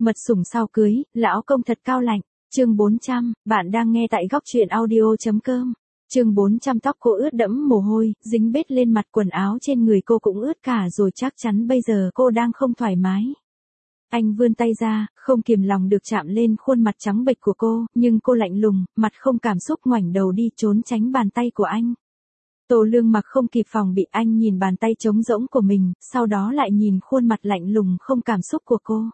Mật sủng sau cưới, lão công thật cao lạnh. Chương 400, bạn đang nghe tại góc truyện audio.com. Chương 400 tóc cô ướt đẫm mồ hôi, dính bết lên mặt, quần áo trên người cô cũng ướt cả rồi, chắc chắn bây giờ cô đang không thoải mái. Anh vươn tay ra, không kiềm lòng được chạm lên khuôn mặt trắng bệch của cô, nhưng cô lạnh lùng, mặt không cảm xúc, ngoảnh đầu đi trốn tránh bàn tay của anh. Tô Lương Mặc không kịp phòng bị, anh nhìn bàn tay trống rỗng của mình, sau đó lại nhìn khuôn mặt lạnh lùng không cảm xúc của cô.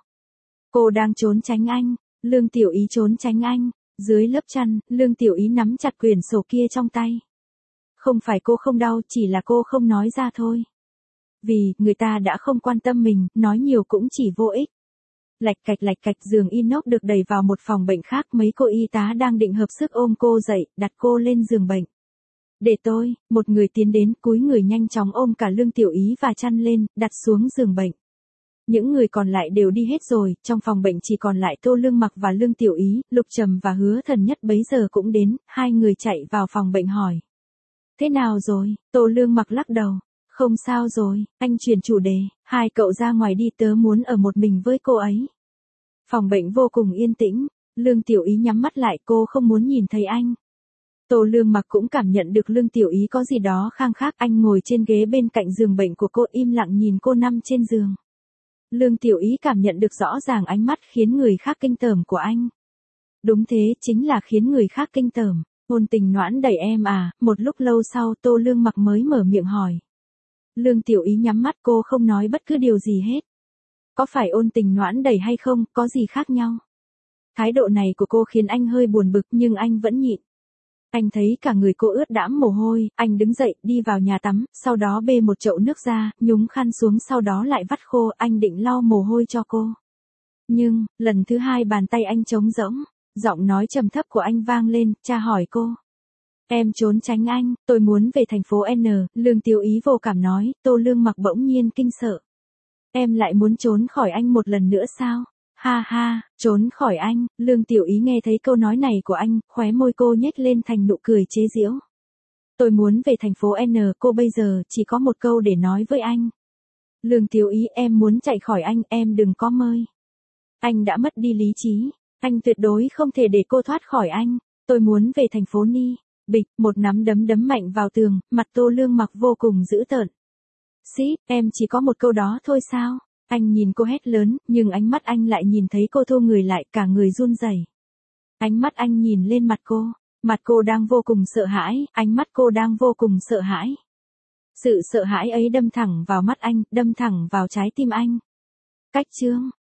Cô đang trốn tránh anh, Lương Tiểu Ý trốn tránh anh. Dưới lớp chăn, Lương Tiểu Ý nắm chặt quyển sổ kia trong tay. Không phải cô không đau, chỉ là cô không nói ra thôi. Vì, người ta đã không quan tâm mình, nói nhiều cũng chỉ vô ích. Lạch cạch, giường inox được đẩy vào một phòng bệnh khác, mấy cô y tá đang định hợp sức ôm cô dậy, đặt cô lên giường bệnh. Để tôi, một người tiến đến, cúi người nhanh chóng ôm cả Lương Tiểu Ý và chăn lên, đặt xuống giường bệnh. Những người còn lại đều đi hết rồi, trong phòng bệnh chỉ còn lại Tô Lương Mặc và Lương Tiểu Ý, Lục Trầm và Hứa Thần Nhất bấy giờ cũng đến, hai người chạy vào phòng bệnh hỏi. Thế nào rồi? Tô Lương Mặc lắc đầu. Không sao rồi, anh chuyển chủ đề, hai cậu ra ngoài đi, tớ muốn ở một mình với cô ấy. Phòng bệnh vô cùng yên tĩnh, Lương Tiểu Ý nhắm mắt lại, cô không muốn nhìn thấy anh. Tô Lương Mặc cũng cảm nhận được Lương Tiểu Ý có gì đó khang khác, anh ngồi trên ghế bên cạnh giường bệnh của cô, im lặng nhìn cô nằm trên giường. Lương Tiểu Ý cảm nhận được rõ ràng ánh mắt khiến người khác kinh tởm của anh. Đúng thế, chính là khiến người khác kinh tởm. Ôn tình noãn đẩy em à? Một lúc lâu sau Tô Lương Mặc mới mở miệng hỏi. Lương Tiểu Ý nhắm mắt, cô không nói bất cứ điều gì hết. Có phải ôn tình noãn đẩy hay không, có gì khác nhau? Thái độ này của cô khiến anh hơi buồn bực, nhưng anh vẫn nhịn. Anh thấy cả người cô ướt đẫm mồ hôi, anh đứng dậy, đi vào nhà tắm, sau đó bê một chậu nước ra, nhúng khăn xuống, sau đó lại vắt khô, anh định lau mồ hôi cho cô. Nhưng, lần thứ hai bàn tay anh trống rỗng, giọng nói trầm thấp của anh vang lên, tra hỏi cô. Em trốn tránh anh, tôi muốn về thành phố N, Lương Tiểu Ý vô cảm nói. Tô Lương Mặc bỗng nhiên kinh sợ. Em lại muốn trốn khỏi anh một lần nữa sao? Ha ha, trốn khỏi anh. Lương Tiểu Ý nghe thấy câu nói này của anh, khóe môi cô nhếch lên thành nụ cười chế giễu. Tôi muốn về thành phố N, cô bây giờ chỉ có một câu để nói với anh. Lương Tiểu Ý, em muốn chạy khỏi anh, em đừng có mơ. Anh đã mất đi lý trí, anh tuyệt đối không thể để cô thoát khỏi anh. Tôi muốn về thành phố Ni. Bịch, một nắm đấm đấm mạnh vào tường, mặt Tô Lương Mặc vô cùng dữ tợn. Xí, em chỉ có một câu đó thôi sao? Anh nhìn cô hét lớn, nhưng ánh mắt anh lại nhìn thấy cô thu người lại, cả người run rẩy. Ánh mắt anh nhìn lên mặt cô đang vô cùng sợ hãi, ánh mắt cô đang vô cùng sợ hãi. Sự sợ hãi ấy đâm thẳng vào mắt anh, đâm thẳng vào trái tim anh. Cách chương.